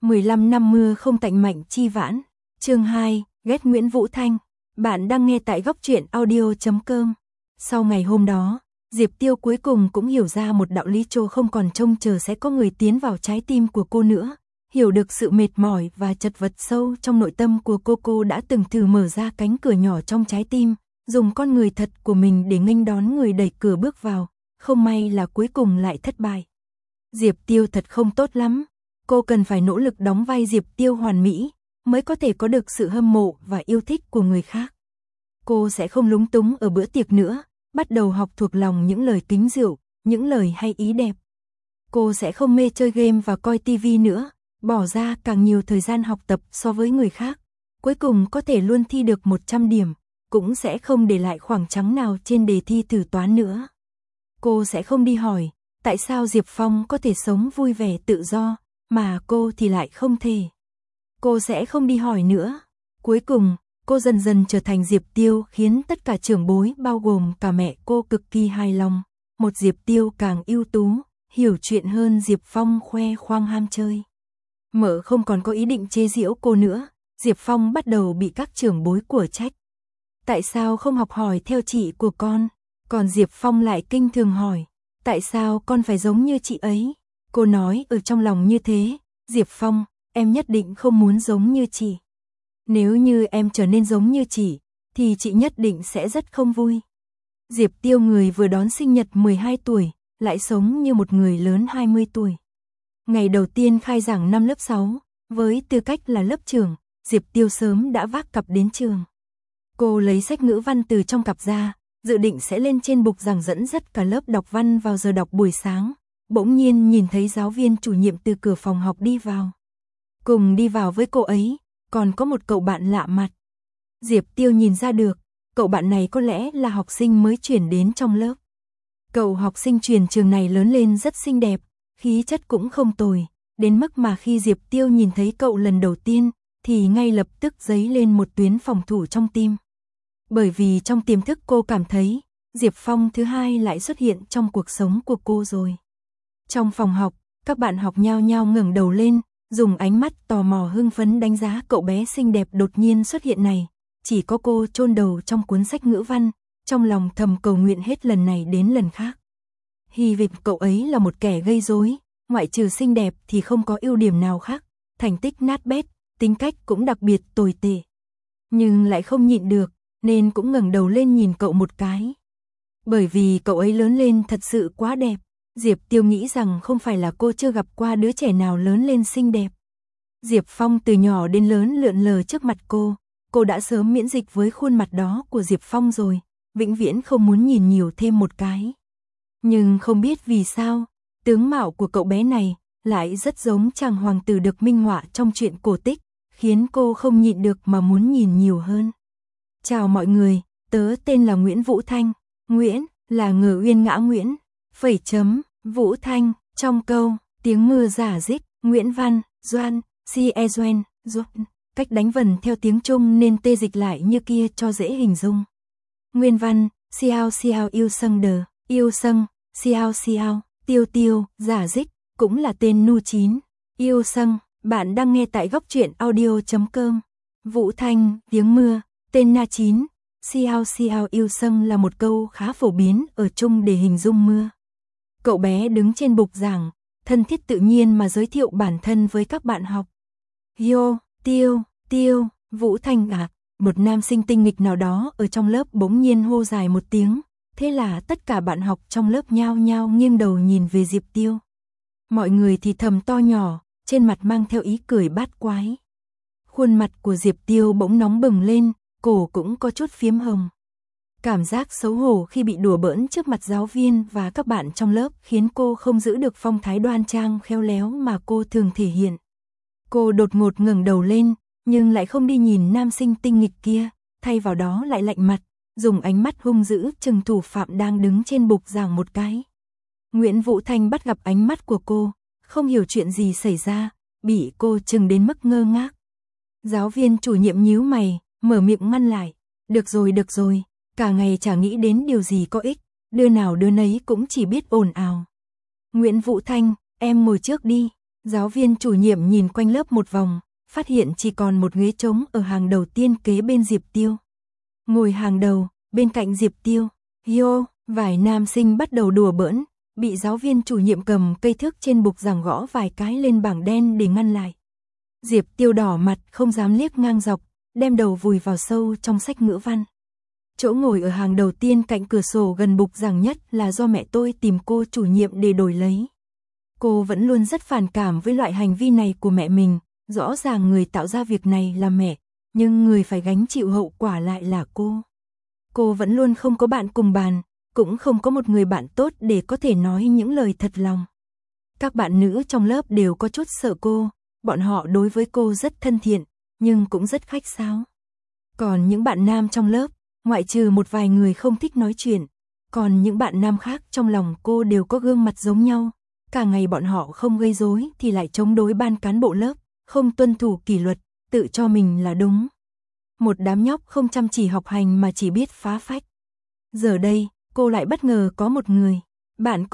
15 năm mưa không tạnh Mạnh Chi Vãn. Chương 2, ghét Nguyễn Vũ Thanh. Bạn đang nghe tại góc truyện audio.com. Sau ngày hôm đó, Diệp Tiêu cuối cùng cũng hiểu ra một đạo lý, cô không còn trông chờ sẽ có người tiến vào trái tim của cô nữa. Hiểu được sự mệt mỏi và chật vật sâu trong nội tâm của cô đã từng thử mở ra cánh cửa nhỏ trong trái tim, dùng con người thật của mình để nghênh đón người đẩy cửa bước vào. Không may là cuối cùng lại thất bại. Diệp Tiêu thật không tốt lắm. Cô cần phải nỗ lực đóng vai Diệp Tiêu hoàn mỹ, mới có thể có được sự hâm mộ và yêu thích của người khác. Cô sẽ không lúng túng ở bữa tiệc nữa, bắt đầu học thuộc lòng những lời kính rượu, những lời hay ý đẹp. Cô sẽ không mê chơi game và coi tivi nữa, bỏ ra càng nhiều thời gian học tập so với người khác. Cuối cùng có thể luôn thi được 100 điểm, cũng sẽ không để lại khoảng trắng nào trên đề thi thử toán nữa. Cô sẽ không đi hỏi, tại sao Diệp Phong có thể sống vui vẻ tự do, mà cô thì lại không thể. Cô sẽ không đi hỏi nữa. Cuối cùng, cô dần dần trở thành Diệp Tiêu, khiến tất cả trưởng bối bao gồm cả mẹ cô cực kỳ hài lòng. Một Diệp Tiêu càng ưu tú, hiểu chuyện hơn Diệp Phong khoe khoang ham chơi. Mợ không còn có ý định chế giễu cô nữa, Diệp Phong bắt đầu bị các trưởng bối của trách. Tại sao không học hỏi theo chị của con? Còn Diệp Phong lại kinh thường hỏi, tại sao con phải giống như chị ấy? Cô nói ở trong lòng như thế, Diệp Phong, em nhất định không muốn giống như chị. Nếu như em trở nên giống như chị, thì chị nhất định sẽ rất không vui. Diệp Tiêu người vừa đón sinh nhật 12 tuổi, lại sống như một người lớn 20 tuổi. Ngày đầu tiên khai giảng năm lớp 6, với tư cách là lớp trưởng, Diệp Tiêu sớm đã vác cặp đến trường. Cô lấy sách ngữ văn từ trong cặp ra, dự định sẽ lên trên bục giảng dẫn dắt cả lớp đọc văn vào giờ đọc buổi sáng. Bỗng nhiên nhìn thấy giáo viên chủ nhiệm từ cửa phòng học đi vào. Cùng đi vào với cô ấy, còn có một cậu bạn lạ mặt. Diệp Tiêu nhìn ra được, cậu bạn này có lẽ là học sinh mới chuyển đến trong lớp. Cậu học sinh chuyển trường này lớn lên rất xinh đẹp, khí chất cũng không tồi, đến mức mà khi Diệp Tiêu nhìn thấy cậu lần đầu tiên, thì ngay lập tức dấy lên một tuyến phòng thủ trong tim. Bởi vì trong tiềm thức cô cảm thấy, Diệp Phong thứ hai lại xuất hiện trong cuộc sống của cô rồi. Trong phòng học, các bạn học nhao nhao ngẩng đầu lên, dùng ánh mắt tò mò hưng phấn đánh giá cậu bé xinh đẹp đột nhiên xuất hiện này. Chỉ có cô chôn đầu trong cuốn sách ngữ văn, trong lòng thầm cầu nguyện hết lần này đến lần khác. Hy vọng cậu ấy là một kẻ gây rối, ngoại trừ xinh đẹp thì không có ưu điểm nào khác, thành tích nát bét, tính cách cũng đặc biệt tồi tệ. Nhưng lại không nhịn được, nên cũng ngẩng đầu lên nhìn cậu một cái. Bởi vì cậu ấy lớn lên thật sự quá đẹp. Diệp Tiêu nghĩ rằng không phải là cô chưa gặp qua đứa trẻ nào lớn lên xinh đẹp. Diệp Phong từ nhỏ đến lớn lượn lờ trước mặt cô đã sớm miễn dịch với khuôn mặt đó của Diệp Phong rồi, vĩnh viễn không muốn nhìn nhiều thêm một cái. Nhưng không biết vì sao, tướng mạo của cậu bé này lại rất giống chàng hoàng tử được minh họa trong truyện cổ tích, khiến cô không nhịn được mà muốn nhìn nhiều hơn. Chào mọi người, tớ tên là Nguyễn Vũ Thanh. Nguyễn là ngờ uyên ngã Nguyễn. Phẩy chấm, Vũ Thanh, trong câu, tiếng mưa rả rích, Nguyễn Văn, Doan, Sie Doan, Doan, cách đánh vần theo tiếng Trung nên tê dịch lại như kia cho dễ hình dung. Nguyên văn, Xiao Xiao yêu sâng đờ, yêu sâng, Xiao Xiao, tiêu tiêu, rả rích, cũng là tên nu chín, yêu sâng, bạn đang nghe tại góc truyện audio.com. Vũ Thanh, tiếng mưa, tên na chín, Xiao Xiao yêu sâng là một câu khá phổ biến ở Trung để hình dung mưa. Cậu bé đứng trên bục giảng, thân thiết tự nhiên mà giới thiệu bản thân với các bạn học. Yo, Tiêu, Vũ Thanh à, một nam sinh tinh nghịch nào đó ở trong lớp bỗng nhiên hô dài một tiếng, thế là tất cả bạn học trong lớp nhao nhao nghiêng đầu nhìn về Diệp Tiêu. Mọi người thì thầm to nhỏ, trên mặt mang theo ý cười bát quái. Khuôn mặt của Diệp Tiêu bỗng nóng bừng lên, cổ cũng có chút phiếm hồng. Cảm giác xấu hổ khi bị đùa bỡn trước mặt giáo viên và các bạn trong lớp khiến cô không giữ được phong thái đoan trang khéo léo mà cô thường thể hiện. Cô đột ngột ngẩng đầu lên, nhưng lại không đi nhìn nam sinh tinh nghịch kia, thay vào đó lại lạnh mặt, dùng ánh mắt hung dữ trừng thủ phạm đang đứng trên bục giảng một cái. Nguyễn Vũ Thanh bắt gặp ánh mắt của cô, không hiểu chuyện gì xảy ra, bị cô trừng đến mức ngơ ngác. Giáo viên chủ nhiệm nhíu mày, mở miệng ngăn lại. Được rồi, cả ngày chả nghĩ đến điều gì có ích, đứa nào đứa nấy cũng chỉ biết ồn ào. Nguyễn Vũ Thanh, em ngồi trước đi. Giáo viên chủ nhiệm nhìn quanh lớp một vòng, phát hiện chỉ còn một ghế trống ở hàng đầu tiên kế bên Diệp Tiêu. Ngồi hàng đầu, bên cạnh Diệp Tiêu, Yo, vài nam sinh bắt đầu đùa bỡn, bị giáo viên chủ nhiệm cầm cây thước trên bục giảng gõ vài cái lên bảng đen để ngăn lại. Diệp Tiêu đỏ mặt không dám liếc ngang dọc, đem đầu vùi vào sâu trong sách ngữ văn. Chỗ ngồi ở hàng đầu tiên cạnh cửa sổ gần bục giảng nhất là do mẹ tôi tìm cô chủ nhiệm để đổi lấy. Cô vẫn luôn rất phản cảm với loại hành vi này của mẹ mình, rõ ràng người tạo ra việc này là mẹ, nhưng người phải gánh chịu hậu quả lại là cô. Cô vẫn luôn không có bạn cùng bàn, cũng không có một người bạn tốt để có thể nói những lời thật lòng. Các bạn nữ trong lớp đều có chút sợ cô, bọn họ đối với cô rất thân thiện, nhưng cũng rất khách sáo. Còn những bạn nam trong lớp, ngoại trừ một vài người không thích nói chuyện, còn những bạn nam khác trong lòng cô đều có gương mặt giống nhau. Cả ngày bọn họ không gây rối thì lại chống đối ban cán bộ lớp, không tuân thủ kỷ luật, tự cho mình là đúng. Một đám nhóc không chăm chỉ học hành mà chỉ biết phá phách. Giờ đây, cô lại bất ngờ có một người bạn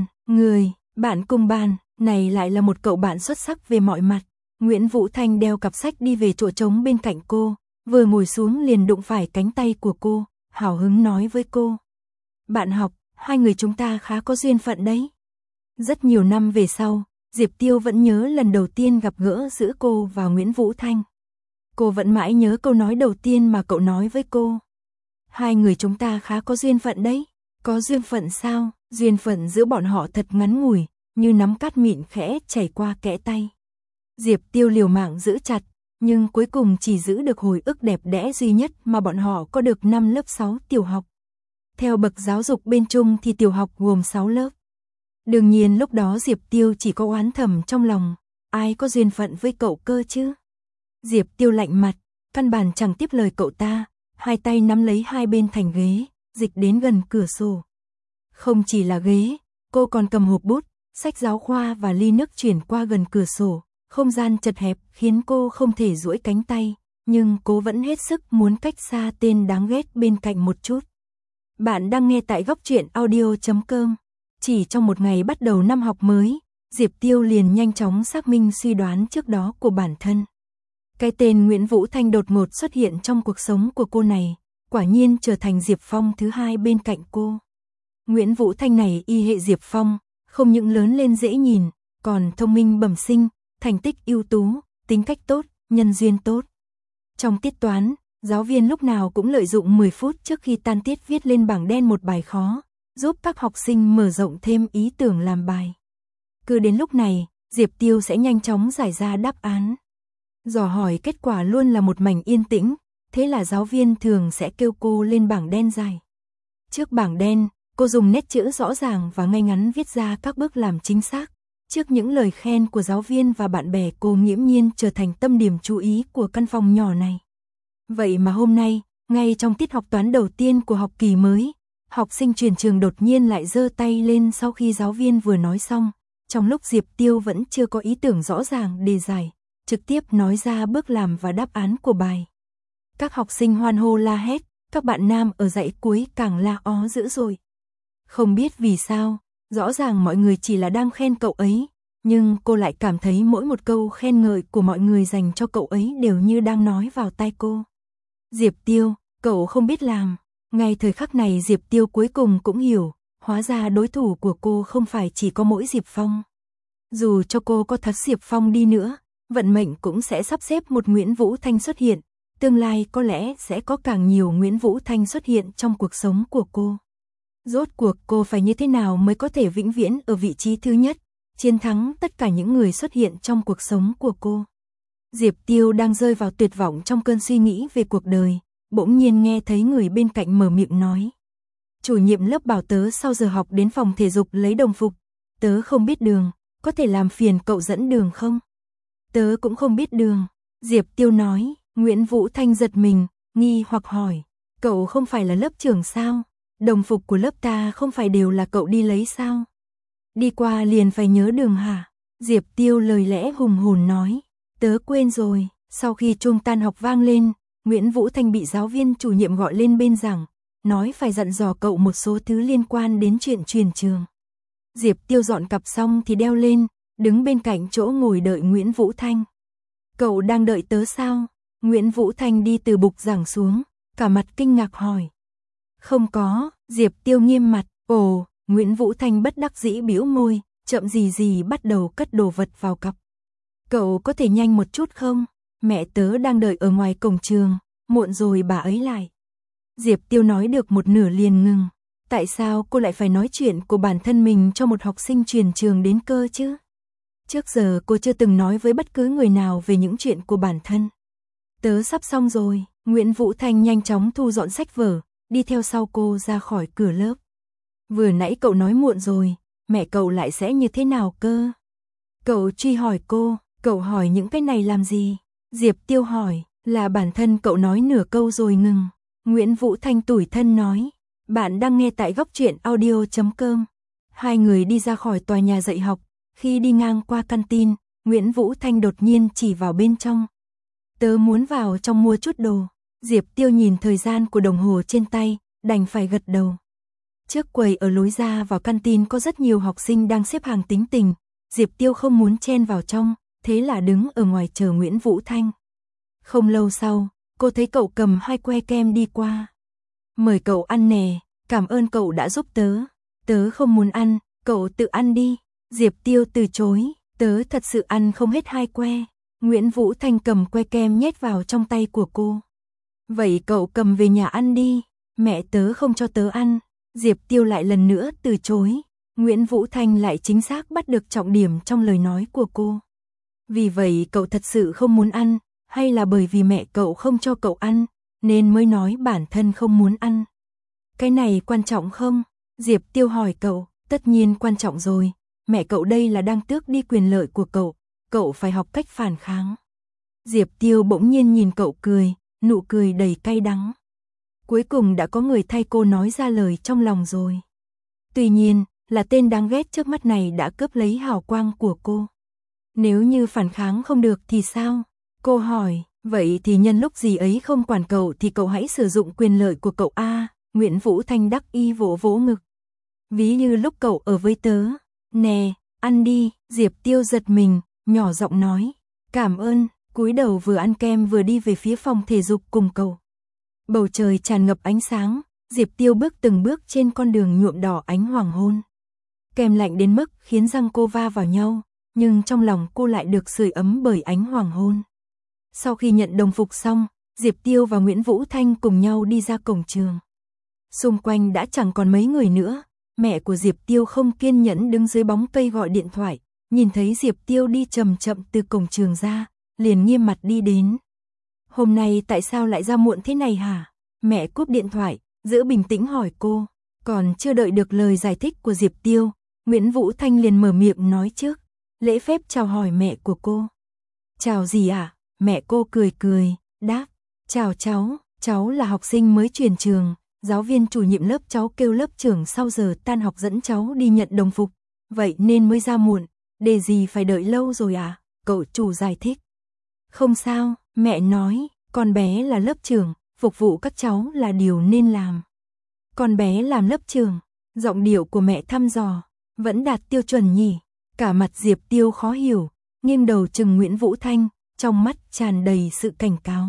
cùng bàn này lại là một cậu bạn xuất sắc về mọi mặt. Nguyễn Vũ Thanh đeo cặp sách đi về chỗ trống bên cạnh cô, vừa ngồi xuống liền đụng phải cánh tay của cô, hào hứng nói với cô. Bạn học, hai người chúng ta khá có duyên phận đấy. Rất nhiều năm về sau, Diệp Tiêu vẫn nhớ lần đầu tiên gặp gỡ giữa cô và Nguyễn Vũ Thanh. Cô vẫn mãi nhớ câu nói đầu tiên mà cậu nói với cô. Hai người chúng ta khá có duyên phận đấy. Có duyên phận sao? Duyên phận giữa bọn họ thật ngắn ngủi, như nắm cát mịn khẽ chảy qua kẽ tay. Diệp Tiêu liều mạng giữ chặt, nhưng cuối cùng chỉ giữ được hồi ức đẹp đẽ duy nhất mà bọn họ có được năm lớp 6 tiểu học. Theo bậc giáo dục bên Trung thì tiểu học gồm 6 lớp. Đương nhiên lúc đó Diệp Tiêu chỉ có oán thầm trong lòng, ai có duyên phận với cậu cơ chứ? Diệp Tiêu lạnh mặt, căn bản chẳng tiếp lời cậu ta, hai tay nắm lấy hai bên thành ghế, dịch đến gần cửa sổ. Không chỉ là ghế, cô còn cầm hộp bút, sách giáo khoa và ly nước chuyển qua gần cửa sổ, không gian chật hẹp khiến cô không thể duỗi cánh tay, nhưng cô vẫn hết sức muốn cách xa tên đáng ghét bên cạnh một chút. Bạn đang nghe tại Góc Truyện Audio.com. Chỉ trong một ngày bắt đầu năm học mới, Diệp Tiêu liền nhanh chóng xác minh suy đoán trước đó của bản thân. Cái tên Nguyễn Vũ Thanh đột ngột xuất hiện trong cuộc sống của cô này, quả nhiên trở thành Diệp Phong thứ hai bên cạnh cô. Nguyễn Vũ Thanh này y hệ Diệp Phong, không những lớn lên dễ nhìn, còn thông minh bẩm sinh, thành tích ưu tú, tính cách tốt, nhân duyên tốt. Trong tiết toán, giáo viên lúc nào cũng lợi dụng 10 phút trước khi tan tiết viết lên bảng đen một bài khó, giúp các học sinh mở rộng thêm ý tưởng làm bài. Cứ đến lúc này, Diệp Tiêu sẽ nhanh chóng giải ra đáp án. Dò hỏi kết quả luôn là một mảnh yên tĩnh, thế là giáo viên thường sẽ kêu cô lên bảng đen dài. Trước bảng đen, cô dùng nét chữ rõ ràng và ngay ngắn viết ra các bước làm chính xác. Trước những lời khen của giáo viên và bạn bè, cô nghiễm nhiên trở thành tâm điểm chú ý của căn phòng nhỏ này. Vậy mà hôm nay, ngay trong tiết học toán đầu tiên của học kỳ mới, học sinh chuyển trường đột nhiên lại giơ tay lên sau khi giáo viên vừa nói xong, trong lúc Diệp Tiêu vẫn chưa có ý tưởng rõ ràng đề giải, trực tiếp nói ra bước làm và đáp án của bài. Các học sinh hoan hô la hét, các bạn nam ở dãy cuối càng la ó dữ dội. Không biết vì sao, rõ ràng mọi người chỉ là đang khen cậu ấy, nhưng cô lại cảm thấy mỗi một câu khen ngợi của mọi người dành cho cậu ấy đều như đang nói vào tai cô. Diệp Tiêu, cậu không biết làm. Ngay thời khắc này Diệp Tiêu cuối cùng cũng hiểu, hóa ra đối thủ của cô không phải chỉ có mỗi Diệp Phong. Dù cho cô có thật Diệp Phong đi nữa, vận mệnh cũng sẽ sắp xếp một Nguyễn Vũ Thanh xuất hiện, tương lai có lẽ sẽ có càng nhiều Nguyễn Vũ Thanh xuất hiện trong cuộc sống của cô. Rốt cuộc cô phải như thế nào mới có thể vĩnh viễn ở vị trí thứ nhất, chiến thắng tất cả những người xuất hiện trong cuộc sống của cô. Diệp Tiêu đang rơi vào tuyệt vọng trong cơn suy nghĩ về cuộc đời, bỗng nhiên nghe thấy người bên cạnh mở miệng nói. Chủ nhiệm lớp bảo tớ sau giờ học đến phòng thể dục lấy đồng phục, tớ không biết đường, có thể làm phiền cậu dẫn đường không? Tớ cũng không biết đường, Diệp Tiêu nói. Nguyễn Vũ Thanh giật mình, nghi hoặc hỏi, cậu không phải là lớp trưởng sao? Đồng phục của lớp ta không phải đều là cậu đi lấy sao? Đi qua liền phải nhớ đường hả? Diệp Tiêu lời lẽ hùng hồn nói, tớ quên rồi. Sau khi chuông tan học vang lên, Nguyễn Vũ Thanh bị giáo viên chủ nhiệm gọi lên bên giảng, nói phải dặn dò cậu một số thứ liên quan đến chuyện chuyển trường. Diệp Tiêu dọn cặp xong thì đeo lên, đứng bên cạnh chỗ ngồi đợi Nguyễn Vũ Thanh. Cậu đang đợi tớ sao? Nguyễn Vũ Thanh đi từ bục giảng xuống, cả mặt kinh ngạc hỏi. Không có, Diệp Tiêu nghiêm mặt. Ồ, Nguyễn Vũ Thanh bất đắc dĩ bĩu môi, chậm gì bắt đầu cất đồ vật vào cặp. Cậu có thể nhanh một chút không? Mẹ tớ đang đợi ở ngoài cổng trường, muộn rồi bà ấy lại. Diệp Tiêu nói được một nửa liền ngừng. Tại sao cô lại phải nói chuyện của bản thân mình cho một học sinh chuyển trường đến cơ chứ? Trước giờ cô chưa từng nói với bất cứ người nào về những chuyện của bản thân. Tớ sắp xong rồi, Nguyễn Vũ Thanh nhanh chóng thu dọn sách vở, đi theo sau cô ra khỏi cửa lớp. Vừa nãy cậu nói muộn rồi, mẹ cậu lại sẽ như thế nào cơ? Cậu truy hỏi cô, cậu hỏi những cái này làm gì? Diệp Tiêu hỏi, là bản thân cậu nói nửa câu rồi ngừng. Nguyễn Vũ Thanh tủi thân nói, bạn đang nghe tại Góc Truyện Audio.com. Hai người đi ra khỏi tòa nhà dạy học, khi đi ngang qua canteen, Nguyễn Vũ Thanh đột nhiên chỉ vào bên trong. Tớ muốn vào trong mua chút đồ. Diệp Tiêu nhìn thời gian của đồng hồ trên tay, đành phải gật đầu. Trước quầy ở lối ra vào canteen có rất nhiều học sinh đang xếp hàng tính tình, Diệp Tiêu không muốn chen vào trong, thế là đứng ở ngoài chờ Nguyễn Vũ Thanh. Không lâu sau, cô thấy cậu cầm 2 que kem đi qua. Mời cậu ăn nè, cảm ơn cậu đã giúp tớ. Tớ không muốn ăn, cậu tự ăn đi. Diệp Tiêu từ chối, tớ thật sự ăn không hết 2 que. Nguyễn Vũ Thanh cầm que kem nhét vào trong tay của cô. Vậy cậu cầm về nhà ăn đi, mẹ tớ không cho tớ ăn. Diệp Tiêu lại lần nữa từ chối. Nguyễn Vũ Thanh lại chính xác bắt được trọng điểm trong lời nói của cô. Vì vậy cậu thật sự không muốn ăn, hay là bởi vì mẹ cậu không cho cậu ăn, nên mới nói bản thân không muốn ăn? Cái này quan trọng không? Diệp Tiêu hỏi cậu, tất nhiên quan trọng rồi, mẹ cậu đây là đang tước đi quyền lợi của cậu phải học cách phản kháng. Diệp Tiêu bỗng nhiên nhìn cậu cười, nụ cười đầy cay đắng. Cuối cùng đã có người thay cô nói ra lời trong lòng rồi. Tuy nhiên, là tên đáng ghét trước mắt này đã cướp lấy hào quang của cô. Nếu như phản kháng không được thì sao? Cô hỏi, vậy thì nhân lúc gì ấy không quản cậu thì cậu hãy sử dụng quyền lợi của cậu a. Nguyễn Vũ Thanh đắc ý vỗ vỗ ngực. Ví như lúc cậu ở với tớ. Nè, ăn đi. Diệp Tiêu giật mình, nhỏ giọng nói. Cảm ơn, cúi đầu vừa ăn kem vừa đi về phía phòng thể dục cùng cậu. Bầu trời tràn ngập ánh sáng, Diệp Tiêu bước từng bước trên con đường nhuộm đỏ ánh hoàng hôn. Kem lạnh đến mức khiến răng cô va vào nhau, nhưng trong lòng cô lại được sưởi ấm bởi ánh hoàng hôn. Sau khi nhận đồng phục xong, Diệp Tiêu và Nguyễn Vũ Thanh cùng nhau đi ra cổng trường. Xung quanh đã chẳng còn mấy người nữa, mẹ của Diệp Tiêu không kiên nhẫn đứng dưới bóng cây gọi điện thoại, nhìn thấy Diệp Tiêu đi chậm chậm từ cổng trường ra, liền nghiêm mặt đi đến. Hôm nay tại sao lại ra muộn thế này hả? Mẹ cúp điện thoại, giữ bình tĩnh hỏi cô. Còn chưa đợi được lời giải thích của Diệp Tiêu, Nguyễn Vũ Thanh liền mở miệng nói trước, lễ phép chào hỏi mẹ của cô. Chào gì ạ? Mẹ cô cười cười, đáp, chào cháu là học sinh mới chuyển trường, giáo viên chủ nhiệm lớp cháu kêu lớp trưởng sau giờ tan học dẫn cháu đi nhận đồng phục, vậy nên mới ra muộn, để gì phải đợi lâu rồi à? Cậu chủ giải thích. Không sao, mẹ nói, con bé là lớp trưởng, phục vụ các cháu là điều nên làm. Con bé làm lớp trưởng, giọng điệu của mẹ thăm dò, vẫn đạt tiêu chuẩn nhỉ? Cả mặt Diệp Tiêu khó hiểu, nghiêng đầu chừng Nguyễn Vũ Thanh, trong mắt tràn đầy sự cảnh cáo.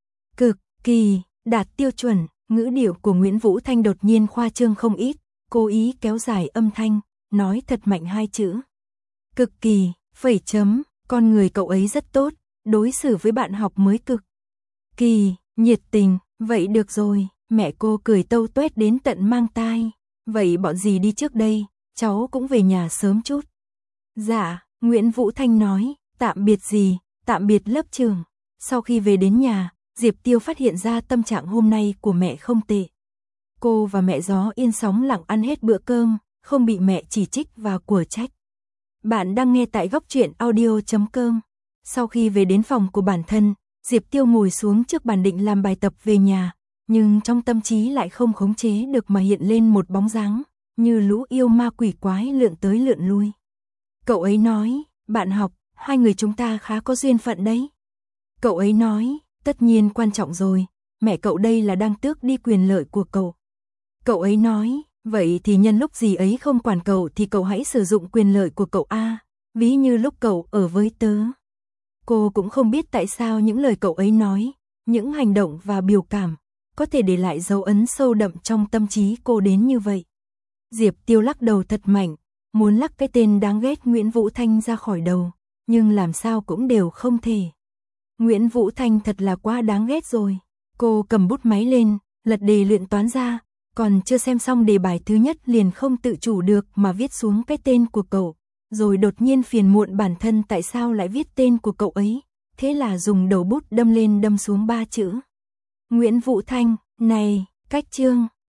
Cực kỳ, đạt tiêu chuẩn, ngữ điệu của Nguyễn Vũ Thanh đột nhiên khoa trương không ít, cố ý kéo dài âm thanh, nói thật mạnh 2 chữ. Cực kỳ, phẩy chấm, con người cậu ấy rất tốt, đối xử với bạn học mới cực kỳ, nhiệt tình, vậy được rồi, mẹ cô cười tâu tuét đến tận mang tai. Vậy bọn dì đi trước đây, cháu cũng về nhà sớm chút. Dạ, Nguyễn Vũ Thanh nói, tạm biệt dì, tạm biệt lớp trưởng. Sau khi về đến nhà, Diệp Tiêu phát hiện ra tâm trạng hôm nay của mẹ không tệ. Cô và mẹ Gió yên sóng lặng ăn hết bữa cơm, không bị mẹ chỉ trích và của trách. Bạn đang nghe tại Góc Truyện Audio.com. Sau khi về đến phòng của bản thân, Diệp Tiêu ngồi xuống trước bàn định làm bài tập về nhà, nhưng trong tâm trí lại không khống chế được mà hiện lên một bóng dáng, như lũ yêu ma quỷ quái lượn tới lượn lui. Cậu ấy nói, bạn học, hai người chúng ta khá có duyên phận đấy. Cậu ấy nói, tất nhiên quan trọng rồi, mẹ cậu đây là đang tước đi quyền lợi của cậu. Cậu ấy nói, vậy thì nhân lúc gì ấy không quản cậu thì cậu hãy sử dụng quyền lợi của cậu a. ví như lúc cậu ở với tớ. Cô cũng không biết tại sao những lời cậu ấy nói, những hành động và biểu cảm, có thể để lại dấu ấn sâu đậm trong tâm trí cô đến như vậy. Diệp Tiêu lắc đầu thật mạnh, muốn lắc cái tên đáng ghét Nguyễn Vũ Thanh ra khỏi đầu, nhưng làm sao cũng đều không thể. Nguyễn Vũ Thanh thật là quá đáng ghét rồi. Cô cầm bút máy lên, lật đề luyện toán ra, còn chưa xem xong đề bài thứ nhất liền không tự chủ được mà viết xuống cái tên của cậu, rồi đột nhiên phiền muộn bản thân tại sao lại viết tên của cậu ấy, thế là dùng đầu bút đâm lên đâm xuống 3 chữ. Nguyễn Vũ Thanh, này, cách chương.